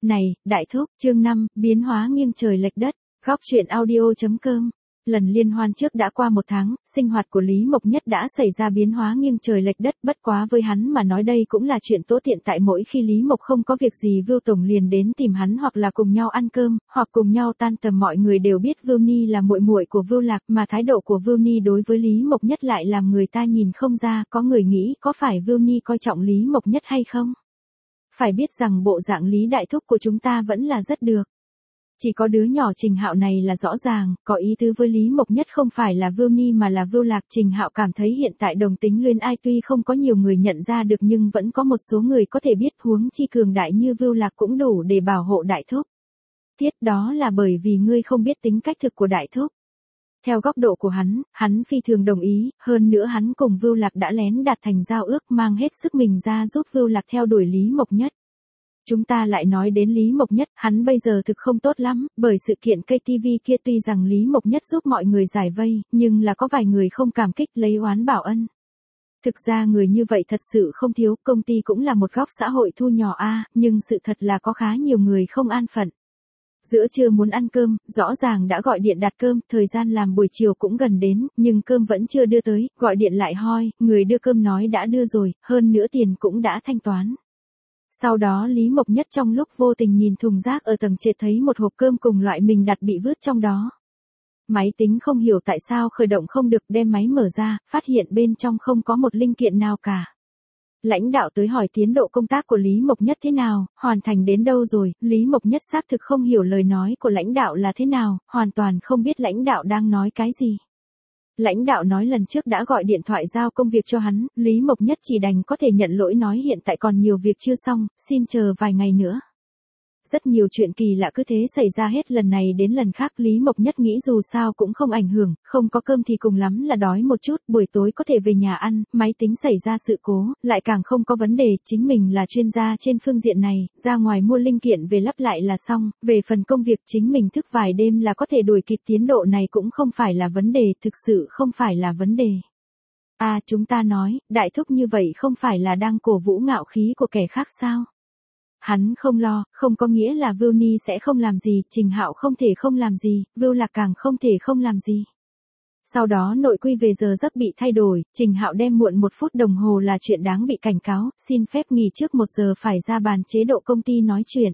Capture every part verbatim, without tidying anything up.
Này, đại thúc, chương năm, biến hóa nghiêng trời lệch đất, góc truyện audio.com. Lần liên hoan trước đã qua một tháng, sinh hoạt của Lý Mộc Nhất đã xảy ra biến hóa nghiêng trời lệch đất, bất quá với hắn mà nói đây cũng là chuyện tốt tiện, tại mỗi khi Lý Mộc không có việc gì Vưu Tổng liền đến tìm hắn, hoặc là cùng nhau ăn cơm, hoặc cùng nhau tan tầm. Mọi người đều biết Vưu Ni là muội muội của Vưu Lạc, mà thái độ của Vưu Ni đối với Lý Mộc Nhất lại làm người ta nhìn không ra. Có người nghĩ có phải Vưu Ni coi trọng Lý Mộc Nhất hay không? Phải biết rằng bộ dạng Lý đại thúc của chúng ta vẫn là rất được. Chỉ có đứa nhỏ Trình Hạo này là rõ ràng, có ý tứ với Lý Mộc Nhất không phải là Vưu Ni mà là Vưu Lạc. Trình Hạo cảm thấy hiện tại đồng tính luyến ai tuy không có nhiều người nhận ra được nhưng vẫn có một số người có thể biết, huống chi cường đại như Vưu Lạc cũng đủ để bảo hộ đại thúc. Tiết đó là bởi vì ngươi không biết tính cách thực của đại thúc. Theo góc độ của hắn, hắn phi thường đồng ý, hơn nữa hắn cùng Vưu Lạc đã lén đạt thành giao ước, mang hết sức mình ra giúp Vưu Lạc theo đuổi Lý Mộc Nhất. Chúng ta lại nói đến Lý Mộc Nhất, hắn bây giờ thực không tốt lắm, bởi sự kiện ca tê vê kia tuy rằng Lý Mộc Nhất giúp mọi người giải vây, nhưng là có vài người không cảm kích, lấy oán bảo ân. Thực ra người như vậy thật sự không thiếu, công ty cũng là một góc xã hội thu nhỏ a, nhưng sự thật là có khá nhiều người không an phận. Giữa trưa muốn ăn cơm, rõ ràng đã gọi điện đặt cơm, thời gian làm buổi chiều cũng gần đến, nhưng cơm vẫn chưa đưa tới, gọi điện lại hoi, người đưa cơm nói đã đưa rồi, hơn nữa tiền cũng đã thanh toán. Sau đó Lý Mộc Nhất trong lúc vô tình nhìn thùng rác ở tầng trệt thấy một hộp cơm cùng loại mình đặt bị vứt trong đó. Máy tính không hiểu tại sao khởi động không được, đem máy mở ra, phát hiện bên trong không có một linh kiện nào cả. Lãnh đạo tới hỏi tiến độ công tác của Lý Mộc Nhất thế nào, hoàn thành đến đâu rồi. Lý Mộc Nhất xác thực không hiểu lời nói của lãnh đạo là thế nào, hoàn toàn không biết lãnh đạo đang nói cái gì. Lãnh đạo nói lần trước đã gọi điện thoại giao công việc cho hắn, Lý Mộc Nhất chỉ đành có thể nhận lỗi nói hiện tại còn nhiều việc chưa xong, xin chờ vài ngày nữa. Rất nhiều chuyện kỳ lạ cứ thế xảy ra hết lần này đến lần khác. Lý Mộc Nhất nghĩ dù sao cũng không ảnh hưởng, không có cơm thì cùng lắm là đói một chút, buổi tối có thể về nhà ăn, máy tính xảy ra sự cố, lại càng không có vấn đề, chính mình là chuyên gia trên phương diện này, ra ngoài mua linh kiện về lắp lại là xong, về phần công việc chính mình thức vài đêm là có thể đuổi kịp, tiến độ này cũng không phải là vấn đề, thực sự không phải là vấn đề. À, chúng ta nói, đại thúc như vậy không phải là đang cổ vũ ngạo khí của kẻ khác sao? Hắn không lo, không có nghĩa là Vưu Ni sẽ không làm gì, Trình Hạo không thể không làm gì, Vưu Lạc càng không thể không làm gì. Sau đó nội quy về giờ giấc bị thay đổi, Trình Hạo đem muộn một phút đồng hồ là chuyện đáng bị cảnh cáo, xin phép nghỉ trước một giờ phải ra bàn chế độ công ty nói chuyện.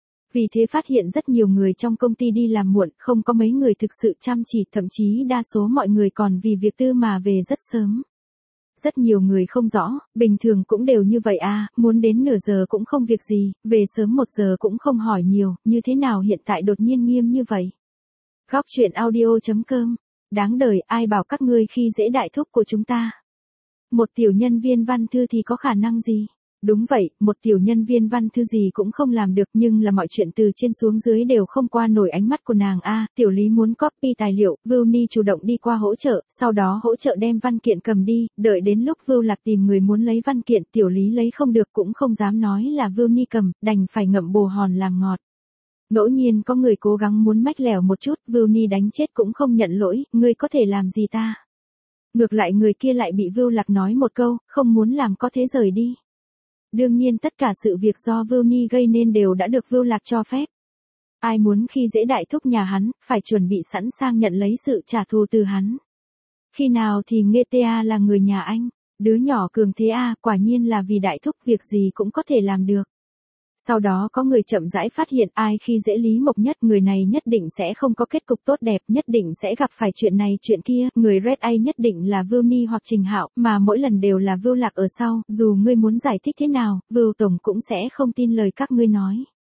Vì thế phát hiện rất nhiều người trong công ty đi làm muộn, không có mấy người thực sự chăm chỉ, thậm chí đa số mọi người còn vì việc tư mà về rất sớm. Rất nhiều người không rõ, bình thường cũng đều như vậy à, muốn đến nửa giờ cũng không việc gì, về sớm một giờ cũng không hỏi nhiều, như thế nào hiện tại đột nhiên nghiêm như vậy. Góc truyện audio.com, đáng đời, ai bảo các ngươi khi dễ đại thúc của chúng ta. Một tiểu nhân viên văn thư thì có khả năng gì? Đúng vậy, một tiểu nhân viên văn thư gì cũng không làm được, nhưng là mọi chuyện từ trên xuống dưới đều không qua nổi ánh mắt của nàng a. À, tiểu Lý muốn copy tài liệu, Vưu Ni chủ động đi qua hỗ trợ, sau đó hỗ trợ đem văn kiện cầm đi, đợi đến lúc Vưu Lạc tìm người muốn lấy văn kiện, tiểu Lý lấy không được cũng không dám nói là Vưu Ni cầm, đành phải ngậm bồ hòn làm ngọt. Ngẫu nhiên có người cố gắng muốn mách lẻo một chút, Vưu Ni đánh chết cũng không nhận lỗi, ngươi có thể làm gì ta? Ngược lại người kia lại bị Vưu Lạc nói một câu, không muốn làm có thế rời đi. Đương nhiên tất cả sự việc do Vưu Ni gây nên đều đã được Vưu Lạc cho phép. Ai muốn khi dễ đại thúc nhà hắn, phải chuẩn bị sẵn sàng nhận lấy sự trả thù từ hắn. Khi nào thì nghe ta là người nhà anh, đứa nhỏ cường thế a, à, quả nhiên là vì đại thúc việc gì cũng có thể làm được. Sau đó có người chậm rãi phát hiện ai khi dễ Lý Mộc Nhất, người này nhất định sẽ không có kết cục tốt đẹp, nhất định sẽ gặp phải chuyện này chuyện kia, người Red A nhất định là Vưu Ni hoặc Trình Hạo, mà mỗi lần đều là Vưu Lạc ở sau, dù ngươi muốn giải thích thế nào, Vưu Tổng cũng sẽ không tin lời các ngươi nói.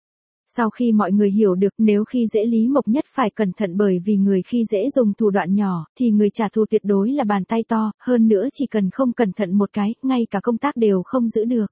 Sau khi mọi người hiểu được nếu khi dễ Lý Mộc Nhất phải cẩn thận, bởi vì người khi dễ dùng thủ đoạn nhỏ, thì người trả thù tuyệt đối là bàn tay to, hơn nữa chỉ cần không cẩn thận một cái, ngay cả công tác đều không giữ được.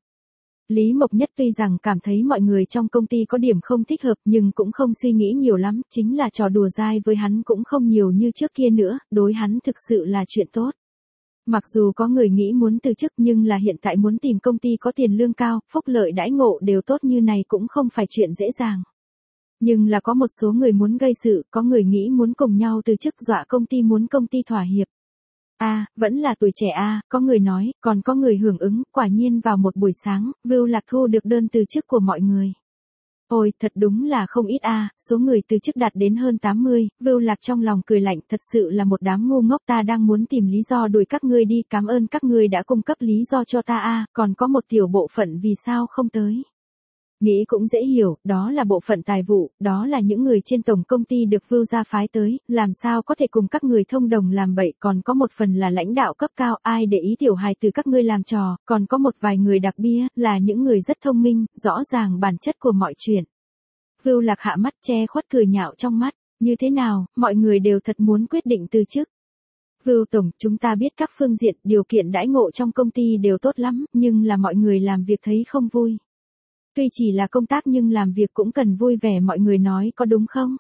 Lý Mộc Nhất tuy rằng cảm thấy mọi người trong công ty có điểm không thích hợp nhưng cũng không suy nghĩ nhiều lắm, chính là trò đùa dai với hắn cũng không nhiều như trước kia nữa, đối hắn thực sự là chuyện tốt. Mặc dù có người nghĩ muốn từ chức nhưng là hiện tại muốn tìm công ty có tiền lương cao, phúc lợi đãi ngộ đều tốt như này cũng không phải chuyện dễ dàng. Nhưng là có một số người muốn gây sự, có người nghĩ muốn cùng nhau từ chức dọa công ty, muốn công ty thỏa hiệp. A, à, vẫn là tuổi trẻ a, à, có người nói, còn có người hưởng ứng, quả nhiên vào một buổi sáng, Vưu Lạc thu được đơn từ chức của mọi người. Ôi, thật đúng là không ít a, số người từ chức đạt đến hơn tám mươi, Vưu Lạc trong lòng cười lạnh, thật sự là một đám ngu ngốc, ta đang muốn tìm lý do đuổi các ngươi đi, cảm ơn các ngươi đã cung cấp lý do cho ta a, còn có một tiểu bộ phận vì sao không tới. Nghĩ cũng dễ hiểu, đó là bộ phận tài vụ, đó là những người trên tổng công ty được Vưu gia phái tới, làm sao có thể cùng các người thông đồng làm bậy, còn có một phần là lãnh đạo cấp cao, ai để ý tiểu hài từ các ngươi làm trò, còn có một vài người đặc bia, là những người rất thông minh, rõ ràng bản chất của mọi chuyện. Vưu Lạc hạ mắt che khuất cười nhạo trong mắt, như thế nào, mọi người đều thật muốn quyết định từ chức. Vưu Tổng, chúng ta biết các phương diện, điều kiện đãi ngộ trong công ty đều tốt lắm, nhưng là mọi người làm việc thấy không vui. Tuy chỉ là công tác nhưng làm việc cũng cần vui vẻ, mọi người nói có đúng không?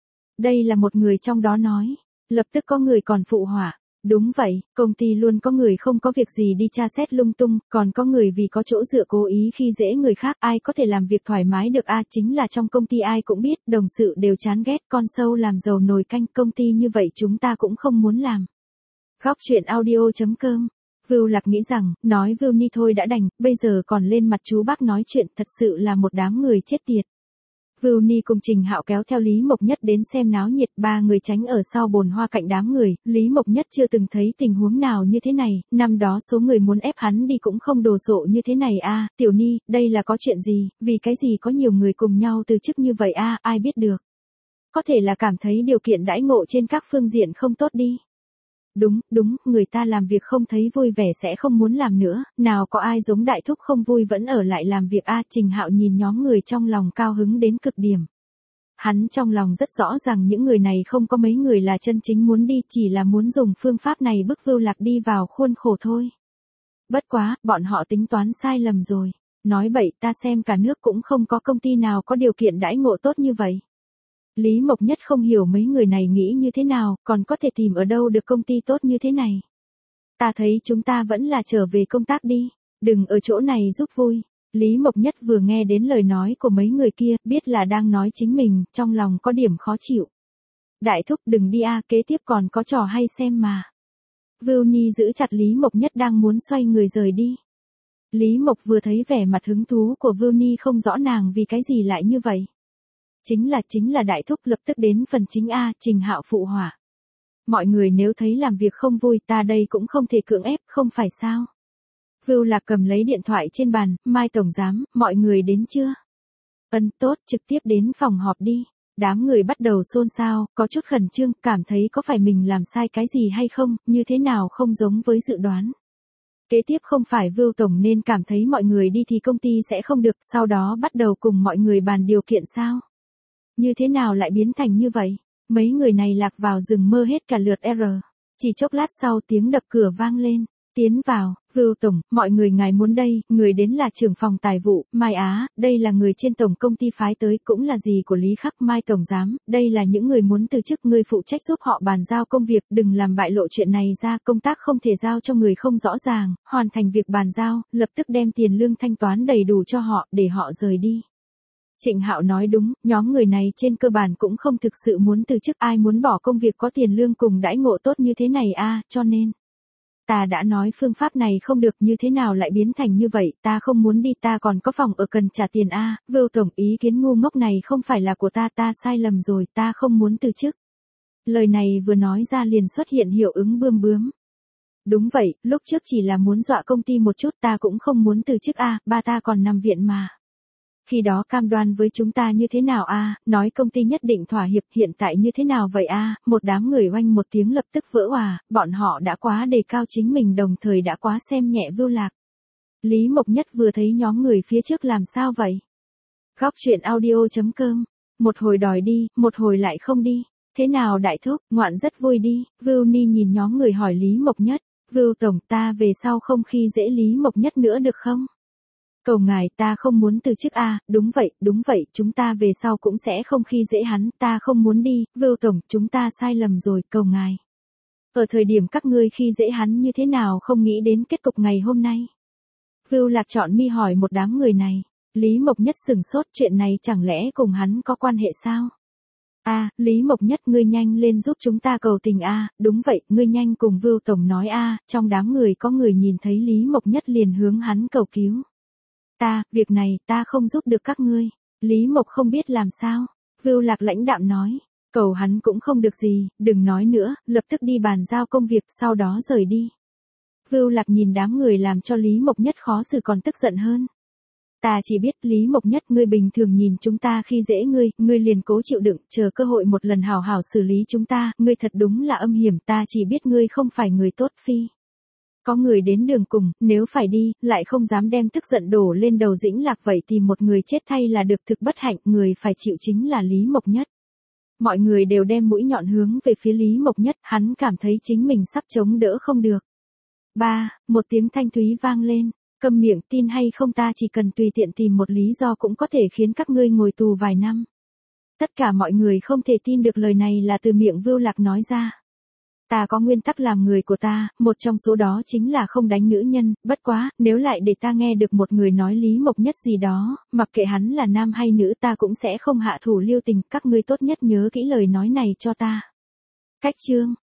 Đây là một người trong đó nói. Lập tức có người còn phụ họa. Đúng vậy, công ty luôn có người không có việc gì đi tra xét lung tung, còn có người vì có chỗ dựa cố ý khi dễ người khác, ai có thể làm việc thoải mái được a, chính là trong công ty ai cũng biết, đồng sự đều chán ghét, con sâu làm dầu nồi canh, công ty như vậy chúng ta cũng không muốn làm. Góc chuyện audio chấm com. Vưu Lạc nghĩ rằng, nói Vưu Ni thôi đã đành, bây giờ còn lên mặt chú bác nói chuyện, thật sự là một đám người chết tiệt. Vưu Ni cùng Trình Hạo kéo theo Lý Mộc Nhất đến xem náo nhiệt, ba người tránh ở sau bồn hoa cạnh đám người, Lý Mộc Nhất chưa từng thấy tình huống nào như thế này, năm đó số người muốn ép hắn đi cũng không đồ sộ như thế này a, Tiểu Ni, đây là có chuyện gì, vì cái gì có nhiều người cùng nhau từ chức như vậy a, ai biết được. Có thể là cảm thấy điều kiện đãi ngộ trên các phương diện không tốt đi. Đúng, đúng, người ta làm việc không thấy vui vẻ sẽ không muốn làm nữa, nào có ai giống đại thúc không vui vẫn ở lại làm việc a, Trình Hạo nhìn nhóm người trong lòng cao hứng đến cực điểm. Hắn trong lòng rất rõ rằng những người này không có mấy người là chân chính muốn đi, chỉ là muốn dùng phương pháp này bức Vưu Lạc đi vào khuôn khổ thôi. Bất quá, bọn họ tính toán sai lầm rồi. Nói bậy, ta xem cả nước cũng không có công ty nào có điều kiện đãi ngộ tốt như vậy. Lý Mộc Nhất không hiểu mấy người này nghĩ như thế nào, còn có thể tìm ở đâu được công ty tốt như thế này. Ta thấy chúng ta vẫn là trở về công tác đi, đừng ở chỗ này giúp vui. Lý Mộc Nhất vừa nghe đến lời nói của mấy người kia, biết là đang nói chính mình, trong lòng có điểm khó chịu. Đại thúc đừng đi a, kế tiếp còn có trò hay xem mà. Vưu Ni giữ chặt Lý Mộc Nhất đang muốn xoay người rời đi. Lý Mộc vừa thấy vẻ mặt hứng thú của Vưu Ni không rõ nàng vì cái gì lại như vậy. Chính là chính là đại thúc, lập tức đến phần chính a, Trình Hạo phụ họa. Mọi người nếu thấy làm việc không vui, ta đây cũng không thể cưỡng ép, không phải sao? Vưu Lạc cầm lấy điện thoại trên bàn, Mai tổng giám, mọi người đến chưa? Ân, tốt, trực tiếp đến phòng họp đi. Đám người bắt đầu xôn xao, có chút khẩn trương, cảm thấy có phải mình làm sai cái gì hay không, như thế nào không giống với dự đoán. Kế tiếp không phải Vưu tổng nên cảm thấy mọi người đi thì công ty sẽ không được, sau đó bắt đầu cùng mọi người bàn điều kiện sao? Như thế nào lại biến thành như vậy? Mấy người này lạc vào rừng mơ hết cả lượt R. Chỉ chốc lát sau tiếng đập cửa vang lên. Tiến vào, Vưu tổng, mọi người ngài muốn đây, người đến là trưởng phòng tài vụ, Mai Á, đây là người trên tổng công ty phái tới, cũng là gì của Lý Khắc, Mai tổng giám, đây là những người muốn từ chức, người phụ trách giúp họ bàn giao công việc, đừng làm bại lộ chuyện này ra, công tác không thể giao cho người không rõ ràng, hoàn thành việc bàn giao, lập tức đem tiền lương thanh toán đầy đủ cho họ, để họ rời đi. Trịnh Hạo nói đúng, nhóm người này trên cơ bản cũng không thực sự muốn từ chức, ai muốn bỏ công việc có tiền lương cùng đãi ngộ tốt như thế này a, cho nên. Ta đã nói phương pháp này không được, như thế nào lại biến thành như vậy, ta không muốn đi, ta còn có phòng ở cần trả tiền a, Vưu tổng, ý kiến ngu ngốc này không phải là của ta, ta sai lầm rồi, ta không muốn từ chức. Lời này vừa nói ra liền xuất hiện hiệu ứng bươm bướm. Đúng vậy, lúc trước chỉ là muốn dọa công ty một chút, ta cũng không muốn từ chức a, ba ta còn nằm viện mà. Khi đó cam đoan với chúng ta như thế nào a, nói công ty nhất định thỏa hiệp, hiện tại như thế nào vậy a, một đám người oanh một tiếng lập tức vỡ òa, bọn họ đã quá đề cao chính mình, đồng thời đã quá xem nhẹ Vưu Lạc. Lý Mộc Nhất vừa thấy nhóm người phía trước làm sao vậy? Góc chuyện audio chấm com, một hồi đòi đi, một hồi lại không đi. Thế nào đại thúc, ngoạn rất vui đi, Vưu Ni nhìn nhóm người hỏi Lý Mộc Nhất, Vưu tổng, ta về sau không khi dễ Lý Mộc Nhất nữa được không? Cầu ngài, ta không muốn từ chức a, đúng vậy, đúng vậy, chúng ta về sau cũng sẽ không khi dễ hắn, ta không muốn đi, Vưu tổng, chúng ta sai lầm rồi, cầu ngài. Ở thời điểm các ngươi khi dễ hắn như thế nào không nghĩ đến kết cục ngày hôm nay. Vưu Lạc chọn mi hỏi một đám người này, Lý Mộc Nhất sừng sốt, chuyện này chẳng lẽ cùng hắn có quan hệ sao? A, Lý Mộc Nhất, ngươi nhanh lên giúp chúng ta cầu tình a, đúng vậy, ngươi nhanh cùng Vưu tổng nói a, trong đám người có người nhìn thấy Lý Mộc Nhất liền hướng hắn cầu cứu. Ta, việc này ta không giúp được các ngươi. Lý Mộc không biết làm sao. Vưu Lạc lãnh đạm nói. Cầu hắn cũng không được gì, đừng nói nữa, lập tức đi bàn giao công việc, sau đó rời đi. Vưu Lạc nhìn đám người làm cho Lý Mộc Nhất khó xử còn tức giận hơn. Ta chỉ biết Lý Mộc Nhất, ngươi bình thường nhìn chúng ta khi dễ ngươi, ngươi liền cố chịu đựng, chờ cơ hội một lần hảo hảo xử lý chúng ta, ngươi thật đúng là âm hiểm, ta chỉ biết ngươi không phải người tốt phi. Có người đến đường cùng, nếu phải đi, lại không dám đem tức giận đổ lên đầu Dĩnh Lạc, vậy thì một người chết thay là được, thực bất hạnh, người phải chịu chính là Lý Mộc Nhất. Mọi người đều đem mũi nhọn hướng về phía Lý Mộc Nhất, hắn cảm thấy chính mình sắp chống đỡ không được. Ba, một tiếng thanh thúy vang lên. Câm miệng, tin hay không, ta chỉ cần tùy tiện tìm một lý do cũng có thể khiến các ngươi ngồi tù vài năm. Tất cả mọi người không thể tin được lời này là từ miệng Vưu Lạc nói ra. Ta có nguyên tắc làm người của ta, một trong số đó chính là không đánh nữ nhân, bất quá, nếu lại để ta nghe được một người nói Lý Mộc Nhất gì đó, mặc kệ hắn là nam hay nữ, ta cũng sẽ không hạ thủ lưu tình, các ngươi tốt nhất nhớ kỹ lời nói này cho ta. Cách chương